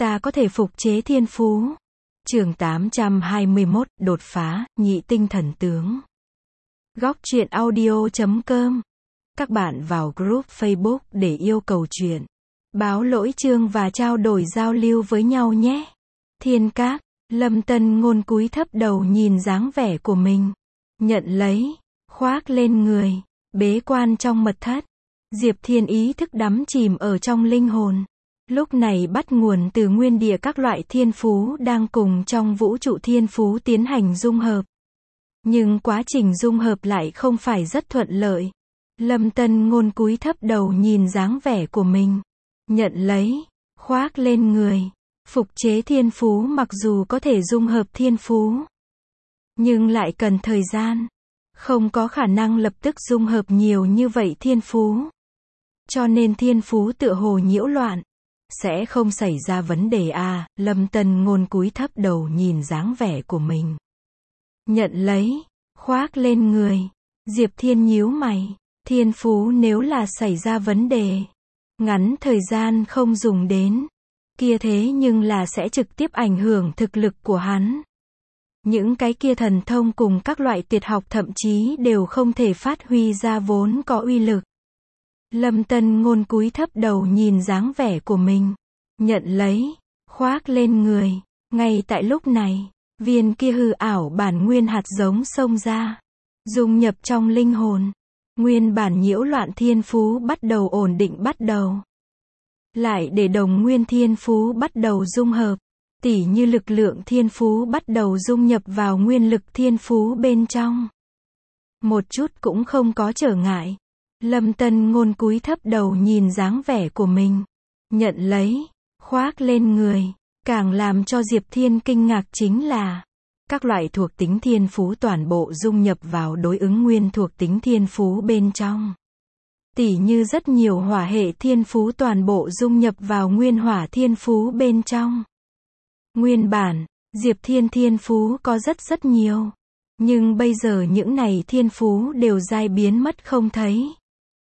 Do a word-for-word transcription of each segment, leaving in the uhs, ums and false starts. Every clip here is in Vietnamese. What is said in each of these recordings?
ta có thể phục chế thiên phú. Chương tám trăm hai mươi mốt, đột phá, nhị tinh thần tướng. Góc truyện audio chấm com. Các bạn vào group Facebook để yêu cầu truyện, báo lỗi chương và trao đổi giao lưu với nhau nhé. Thiên Các, Lâm Tân Ngôn cúi thấp đầu nhìn dáng vẻ của mình. Nhận lấy, khoác lên người, bế quan trong mật thất. Diệp Thiên ý thức đắm chìm ở trong linh hồn. Lúc này bắt nguồn từ nguyên địa các loại thiên phú đang cùng trong vũ trụ thiên phú tiến hành dung hợp. Nhưng quá trình dung hợp lại không phải rất thuận lợi. Lâm Tân Ngôn cúi thấp đầu nhìn dáng vẻ của mình. Nhận lấy, khoác lên người. Phục chế thiên phú mặc dù có thể dung hợp thiên phú, nhưng lại cần thời gian. Không có khả năng lập tức dung hợp nhiều như vậy thiên phú. Cho nên thiên phú tựa hồ nhiễu loạn. Sẽ không xảy ra vấn đề à, Lâm Tân Ngôn cúi thấp đầu nhìn dáng vẻ của mình. Nhận lấy, khoác lên người. Diệp Thiên nhíu mày. Thiên phú nếu là xảy ra vấn đề, ngắn thời gian không dùng đến, kia thế nhưng là sẽ trực tiếp ảnh hưởng thực lực của hắn. Những cái kia thần thông cùng các loại tuyệt học thậm chí đều không thể phát huy ra vốn có uy lực. Lâm Tân Ngôn cúi thấp đầu nhìn dáng vẻ của mình. Nhận lấy, khoác lên người. Ngay tại lúc này, viên kia hư ảo bản nguyên hạt giống xông ra, dung nhập trong linh hồn. Nguyên bản nhiễu loạn thiên phú bắt đầu ổn định bắt đầu. Lại để đồng nguyên thiên phú bắt đầu dung hợp. Tỉ như lực lượng thiên phú bắt đầu dung nhập vào nguyên lực thiên phú bên trong. Một chút cũng không có trở ngại. Lâm Tân Ngôn cúi thấp đầu nhìn dáng vẻ của mình. Nhận lấy, khoác lên người. Càng làm cho Diệp Thiên kinh ngạc chính là, các loại thuộc tính thiên phú toàn bộ dung nhập vào đối ứng nguyên thuộc tính thiên phú bên trong. Tỉ như rất nhiều hỏa hệ thiên phú toàn bộ dung nhập vào nguyên hỏa thiên phú bên trong. Nguyên bản, Diệp Thiên thiên phú có rất rất nhiều. Nhưng bây giờ những này thiên phú đều dai biến mất không thấy.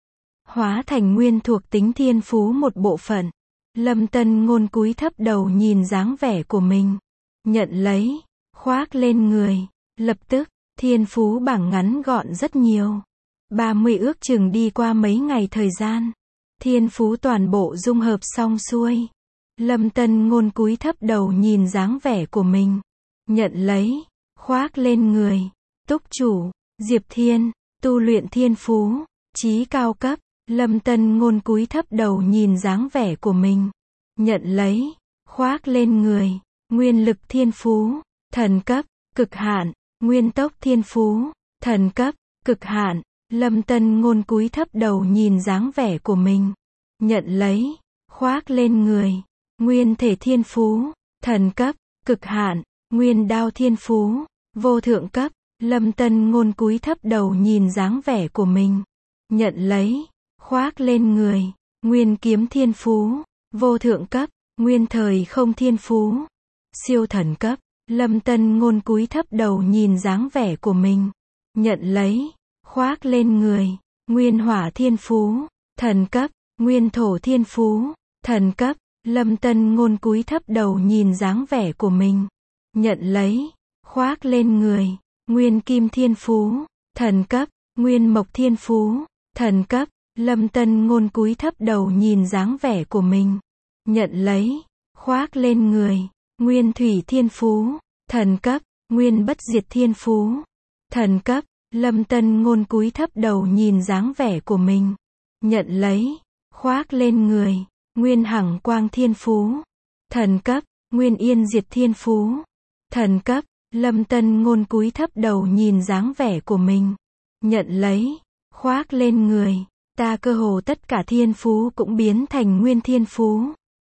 Hóa thành nguyên thuộc tính thiên phú một bộ phận. Lâm Tân Ngôn cúi thấp đầu nhìn dáng vẻ của mình. Nhận lấy, khoác lên người. Lập tức, thiên phú bảng ngắn gọn rất nhiều. ba mươi ước chừng đi qua mấy ngày thời gian. Thiên phú toàn bộ dung hợp xong xuôi. Lâm Tân Ngôn cúi thấp đầu nhìn dáng vẻ của mình. Nhận lấy, khoác lên người. Túc chủ, Diệp Thiên, tu luyện thiên phú, chí cao cấp. Lâm Tân Ngôn cúi thấp đầu nhìn dáng vẻ của mình. Nhận lấy, khoác lên người. Nguyên lực thiên phú, thần cấp, cực hạn. Nguyên tốc thiên phú, thần cấp, cực hạn. Lâm Tân Ngôn cúi thấp đầu nhìn dáng vẻ của mình. Nhận lấy, khoác lên người. Nguyên thể thiên phú, thần cấp, cực hạn. Nguyên đao thiên phú, vô thượng cấp. Lâm Tân Ngôn cúi thấp đầu nhìn dáng vẻ của mình. Nhận lấy, khoác lên người. Nguyên kiếm thiên phú, vô thượng cấp. Nguyên thời không thiên phú, siêu thần cấp. Lâm Tân Ngôn cúi thấp đầu nhìn dáng vẻ của mình. Nhận lấy, khoác lên người. Nguyên hỏa thiên phú, thần cấp. Nguyên thổ thiên phú, thần cấp. Lâm Tân Ngôn cúi thấp đầu nhìn dáng vẻ của mình. Nhận lấy, khoác lên người. Nguyên kim thiên phú, thần cấp. Nguyên mộc thiên phú, thần cấp. Lâm Tân Ngôn cúi thấp đầu nhìn dáng vẻ của mình. Nhận lấy, khoác lên người. Nguyên thủy thiên phú, thần cấp. Nguyên bất diệt thiên phú, thần cấp. Lâm Tân Ngôn cúi thấp đầu nhìn dáng vẻ của mình. Nhận lấy, khoác lên người. Nguyên hằng quang thiên phú, thần cấp. Nguyên yên diệt thiên phú, thần cấp. Lâm Tân Ngôn cúi thấp đầu nhìn dáng vẻ của mình. Nhận lấy, khoác lên người. Ta cơ hồ tất cả thiên phú cũng biến thành nguyên thiên phú.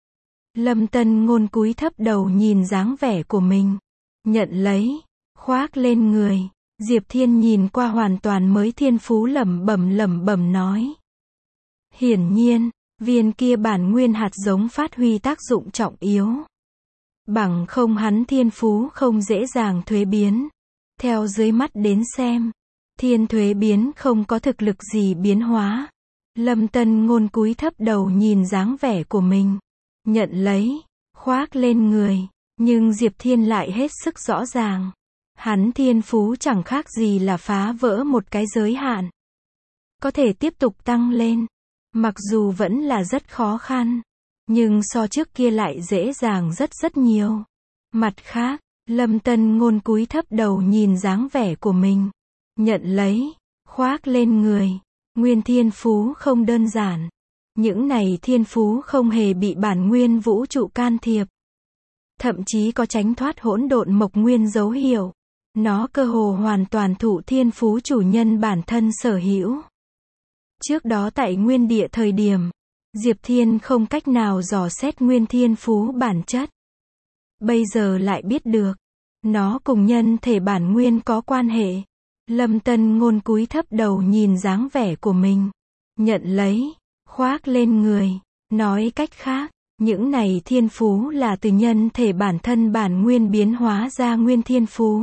Lâm Tân Ngôn cúi thấp đầu nhìn dáng vẻ của mình. Nhận lấy, khoác lên người. Diệp Thiên nhìn qua hoàn toàn mới thiên phú lẩm bẩm lẩm bẩm nói. Hiển nhiên, viên kia bản nguyên hạt giống phát huy tác dụng trọng yếu. Bằng không hắn thiên phú không dễ dàng thuế biến. Theo dưới mắt đến xem, thiên thuế biến không có thực lực gì biến hóa. Lâm Tân Ngôn cúi thấp đầu nhìn dáng vẻ của mình. Nhận lấy, khoác lên người. Nhưng Diệp Thiên lại hết sức rõ ràng. Hắn thiên phú chẳng khác gì là phá vỡ một cái giới hạn. Có thể tiếp tục tăng lên. Mặc dù vẫn là rất khó khăn. Nhưng so trước kia lại dễ dàng rất rất nhiều. Mặt khác, Lâm Tân Ngôn cúi thấp đầu nhìn dáng vẻ của mình. Nhận lấy, khoác lên người. Nguyên thiên phú không đơn giản. Những này thiên phú không hề bị bản nguyên vũ trụ can thiệp. Thậm chí có tránh thoát hỗn độn mộc nguyên dấu hiệu. Nó cơ hồ hoàn toàn thụ thiên phú chủ nhân bản thân sở hữu. Trước đó tại nguyên địa thời điểm, Diệp Thiên không cách nào dò xét nguyên thiên phú bản chất. Bây giờ lại biết được, nó cùng nhân thể bản nguyên có quan hệ. Lâm Tân Ngôn cúi thấp đầu nhìn dáng vẻ của mình. Nhận lấy, khoác lên người. Nói cách khác, những này thiên phú là từ nhân thể bản thân bản nguyên biến hóa ra nguyên thiên phú.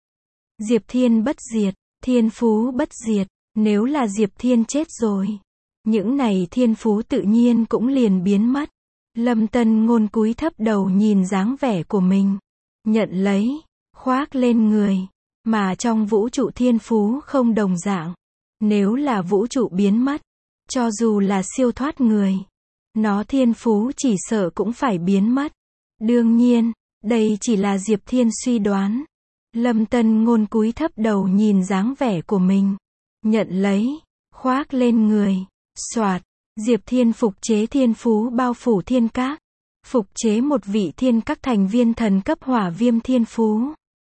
Diệp Thiên bất diệt, thiên phú bất diệt. Nếu là Diệp Thiên chết rồi, những này thiên phú tự nhiên cũng liền biến mất. Lâm Tân Ngôn cúi thấp đầu nhìn dáng vẻ của mình. Nhận lấy, khoác lên người. Mà trong vũ trụ thiên phú không đồng dạng. Nếu là vũ trụ biến mất, cho dù là siêu thoát người, nó thiên phú chỉ sợ cũng phải biến mất. Đương nhiên, đây chỉ là Diệp Thiên suy đoán. Lâm Tân Ngôn cúi thấp đầu nhìn dáng vẻ của mình. Nhận lấy, khoác lên người. Soạt, Diệp Thiên phục chế thiên phú bao phủ thiên các. Phục chế một vị thiên các thành viên thần cấp hỏa viêm thiên phú.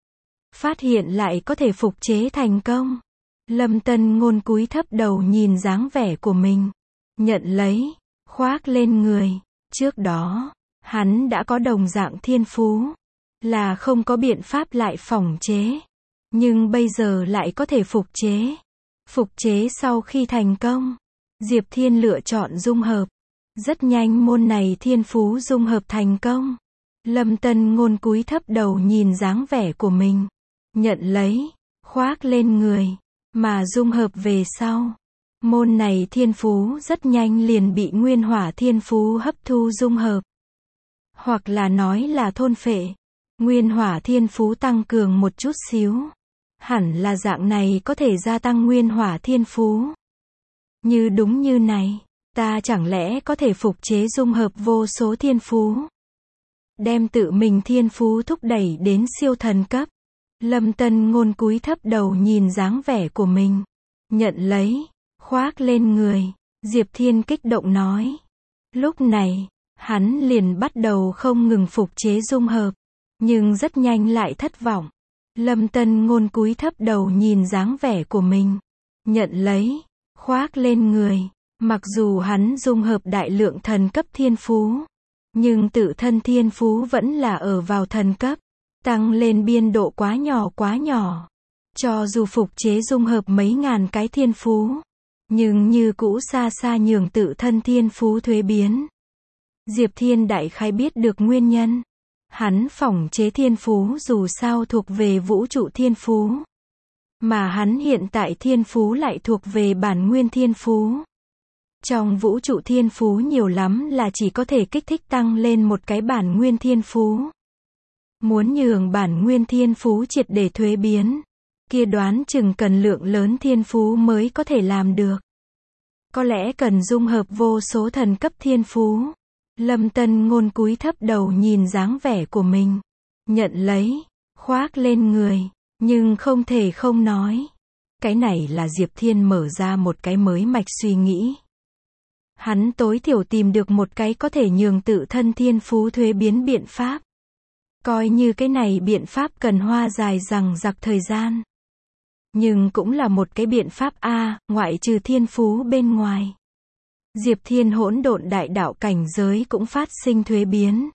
Phát hiện lại có thể phục chế thành công. Lâm Tân Ngôn cúi thấp đầu nhìn dáng vẻ của mình. Nhận lấy, khoác lên người. Trước đó, hắn đã có đồng dạng thiên phú. Là không có biện pháp lại phỏng chế. Nhưng bây giờ lại có thể phục chế. Phục chế sau khi thành công, Diệp Thiên lựa chọn dung hợp. Rất nhanh môn này thiên phú dung hợp thành công. Lâm Tân Ngôn cúi thấp đầu nhìn dáng vẻ của mình. Nhận lấy, khoác lên người. Mà dung hợp về sau, môn này thiên phú rất nhanh liền bị nguyên hỏa thiên phú hấp thu dung hợp. Hoặc là nói là thôn phệ. Nguyên hỏa thiên phú tăng cường một chút xíu. Hẳn là dạng này có thể gia tăng nguyên hỏa thiên phú. Như đúng như này, ta chẳng lẽ có thể phục chế dung hợp vô số thiên phú. Đem tự mình thiên phú thúc đẩy đến siêu thần cấp. Lâm Tân Ngôn cúi thấp đầu nhìn dáng vẻ của mình. Nhận lấy, khoác lên người. Diệp Thiên kích động nói. Lúc này, hắn liền bắt đầu không ngừng phục chế dung hợp. Nhưng rất nhanh lại thất vọng. Lâm Tân Ngôn cúi thấp đầu nhìn dáng vẻ của mình. Nhận lấy, khoác lên người. Mặc dù hắn dung hợp đại lượng thần cấp thiên phú, nhưng tự thân thiên phú vẫn là ở vào thần cấp. Tăng lên biên độ quá nhỏ quá nhỏ. Cho dù phục chế dung hợp mấy ngàn cái thiên phú, nhưng như cũ xa xa nhường tự thân thiên phú thuế biến. Diệp Thiên đại khái biết được nguyên nhân. Hắn phỏng chế thiên phú dù sao thuộc về vũ trụ thiên phú. Mà hắn hiện tại thiên phú lại thuộc về bản nguyên thiên phú. Trong vũ trụ thiên phú nhiều lắm là chỉ có thể kích thích tăng lên một cái bản nguyên thiên phú. Muốn nhường bản nguyên thiên phú triệt để thuế biến, kia đoán chừng cần lượng lớn thiên phú mới có thể làm được. Có lẽ cần dung hợp vô số thần cấp thiên phú. Lâm Tân Ngôn cúi thấp đầu nhìn dáng vẻ của mình. Nhận lấy, khoác lên người. Nhưng không thể không nói. Cái này là Diệp Thiên mở ra một cái mới mạch suy nghĩ. Hắn tối thiểu tìm được một cái có thể nhường tự thân thiên phú thuế biến biện pháp. Coi như cái này biện pháp cần hoa dài dằng dặc thời gian. Nhưng cũng là một cái biện pháp A, ngoại trừ thiên phú bên ngoài. Diệp Thiên hỗn độn đại đạo cảnh giới cũng phát sinh thuế biến.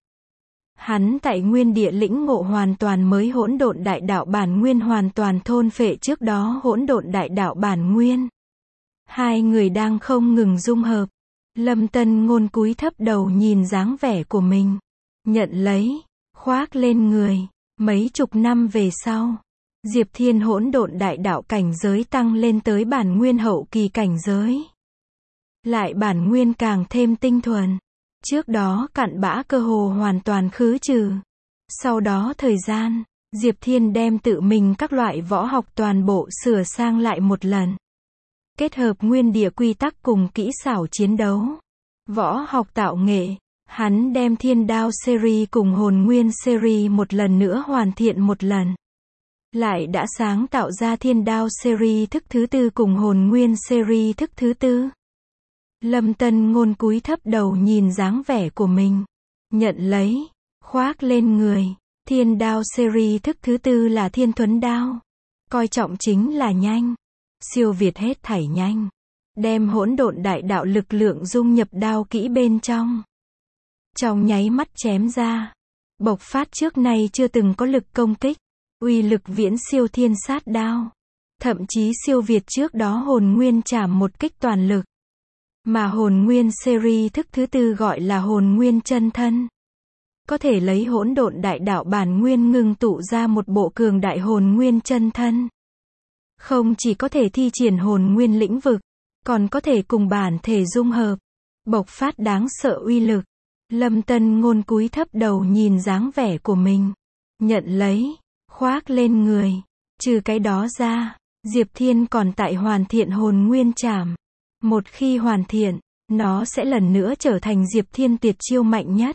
Hắn tại nguyên địa lĩnh ngộ hoàn toàn mới hỗn độn đại đạo bản nguyên hoàn toàn thôn phệ trước đó hỗn độn đại đạo bản nguyên. Hai người đang không ngừng dung hợp. Lâm Tân Ngôn cúi thấp đầu nhìn dáng vẻ của mình. Nhận lấy, khoác lên người. Mấy chục năm về sau, Diệp Thiên hỗn độn đại đạo cảnh giới tăng lên tới bản nguyên hậu kỳ cảnh giới. Lại bản nguyên càng thêm tinh thuần. Trước đó cặn bã cơ hồ hoàn toàn khứ trừ. Sau đó thời gian, Diệp Thiên đem tự mình các loại võ học toàn bộ sửa sang lại một lần. Kết hợp nguyên địa quy tắc cùng kỹ xảo chiến đấu. Võ học tạo nghệ, hắn đem Thiên Đao series cùng Hồn Nguyên series một lần nữa hoàn thiện một lần. Lại đã sáng tạo ra Thiên Đao series thức thứ tư cùng Hồn Nguyên series thức thứ tư. Lâm Tân Ngôn cúi thấp đầu nhìn dáng vẻ của mình. Nhận lấy, khoác lên người. Thiên Đao series thức thứ tư là Thiên Thuấn Đao. Coi trọng chính là nhanh. Siêu việt hết thảy nhanh. Đem hỗn độn đại đạo lực lượng dung nhập đao kỹ bên trong. Trong nháy mắt chém ra. Bộc phát trước nay chưa từng có lực công kích. Uy lực viễn siêu thiên sát đao. Thậm chí siêu việt trước đó Hồn Nguyên Trảm một kích toàn lực. Mà Hồn Nguyên series thức thứ tư gọi là Hồn Nguyên chân thân. Có thể lấy hỗn độn đại đạo bản nguyên ngưng tụ ra một bộ cường đại hồn nguyên chân thân. Không chỉ có thể thi triển hồn nguyên lĩnh vực, còn có thể cùng bản thể dung hợp, bộc phát đáng sợ uy lực. Lâm Tân Ngôn cúi thấp đầu nhìn dáng vẻ của mình, nhận lấy, khoác lên người. Trừ cái đó ra, Diệp Thiên còn tại hoàn thiện hồn nguyên trảm. Một khi hoàn thiện, nó sẽ lần nữa trở thành Diệp Thiên tuyệt chiêu mạnh nhất.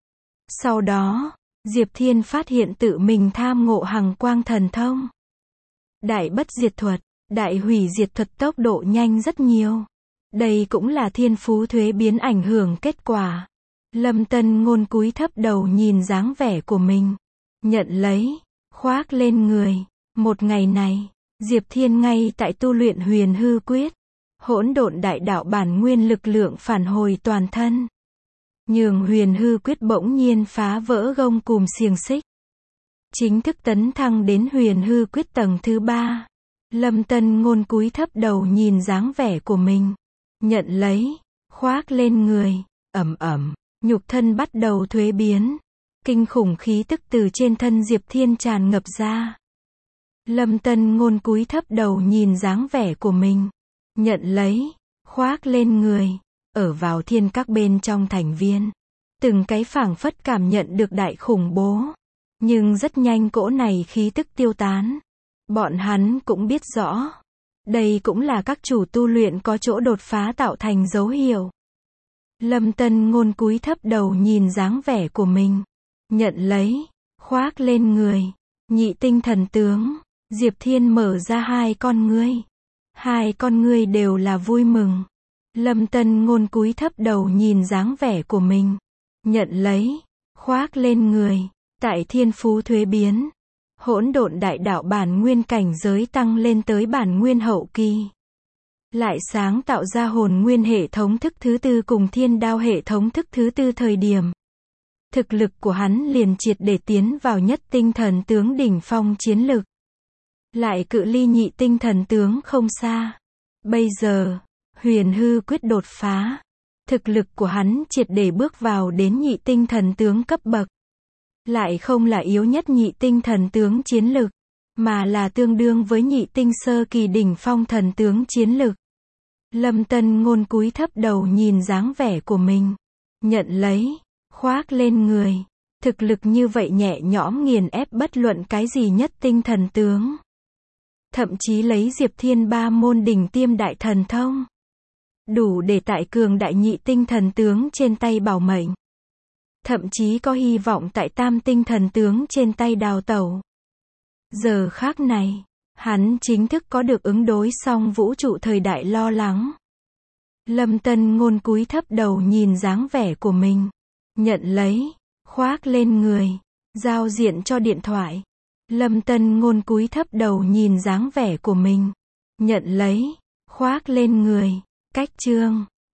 Sau đó, Diệp Thiên phát hiện tự mình tham ngộ hằng quang thần thông. Đại bất diệt thuật, đại hủy diệt thuật tốc độ nhanh rất nhiều. Đây cũng là thiên phú thuế biến ảnh hưởng kết quả. Lâm Tân Ngôn cúi thấp đầu nhìn dáng vẻ của mình. Nhận lấy, khoác lên người. Một ngày này, Diệp Thiên ngay tại tu luyện huyền hư quyết. Hỗn độn đại đạo bản nguyên lực lượng phản hồi toàn thân. Nhường huyền hư quyết bỗng nhiên phá vỡ gông cùm xiềng xích. Chính thức tấn thăng đến huyền hư quyết tầng thứ ba. Lâm Tân Ngôn cúi thấp đầu nhìn dáng vẻ của mình. Nhận lấy, khoác lên người, ẩm ẩm, nhục thân bắt đầu thuế biến. Kinh khủng khí tức từ trên thân Diệp Thiên tràn ngập ra. Lâm Tân Ngôn cúi thấp đầu nhìn dáng vẻ của mình. Nhận lấy, khoác lên người. Ở vào thiên các bên trong thành viên. Từng cái phảng phất cảm nhận được đại khủng bố. Nhưng rất nhanh cỗ này khí tức tiêu tán. Bọn hắn cũng biết rõ. Đây cũng là các chủ tu luyện có chỗ đột phá tạo thành dấu hiệu. Lâm Tân Ngôn cúi thấp đầu nhìn dáng vẻ của mình. Nhận lấy, khoác lên người. Nhị tinh thần tướng. Diệp Thiên mở ra hai con ngươi. Hai con ngươi đều là vui mừng. Lâm Tân Ngôn cúi thấp đầu nhìn dáng vẻ của mình. Nhận lấy, khoác lên người. Tại thiên phú thuế biến. Hỗn độn đại đạo bản nguyên cảnh giới tăng lên tới bản nguyên hậu kỳ. Lại sáng tạo ra hồn nguyên hệ thống thức thứ tư cùng thiên đao hệ thống thức thứ tư thời điểm. Thực lực của hắn liền triệt để tiến vào nhất tinh thần tướng đỉnh phong chiến lực. Lại cự ly nhị tinh thần tướng không xa. Bây giờ, huyền hư quyết đột phá. Thực lực của hắn triệt để bước vào đến nhị tinh thần tướng cấp bậc. Lại không là yếu nhất nhị tinh thần tướng chiến lực, mà là tương đương với nhị tinh sơ kỳ đỉnh phong thần tướng chiến lực. Lâm Tân Ngôn cúi thấp đầu nhìn dáng vẻ của mình. Nhận lấy, khoác lên người. Thực lực như vậy nhẹ nhõm nghiền ép bất luận cái gì nhất tinh thần tướng. Thậm chí lấy Diệp Thiên ba môn đỉnh tiêm đại thần thông. Đủ để tại cường đại nhị tinh thần tướng trên tay bảo mệnh. Thậm chí có hy vọng tại tam tinh thần tướng trên tay đào tẩu. Giờ khác này, hắn chính thức có được ứng đối song vũ trụ thời đại lo lắng. Lâm Tân Ngôn cúi thấp đầu nhìn dáng vẻ của mình. Nhận lấy, khoác lên người. Giao diện cho điện thoại. Lâm Tân Ngôn cúi thấp đầu nhìn dáng vẻ của mình. Nhận lấy, khoác lên người. Cách chương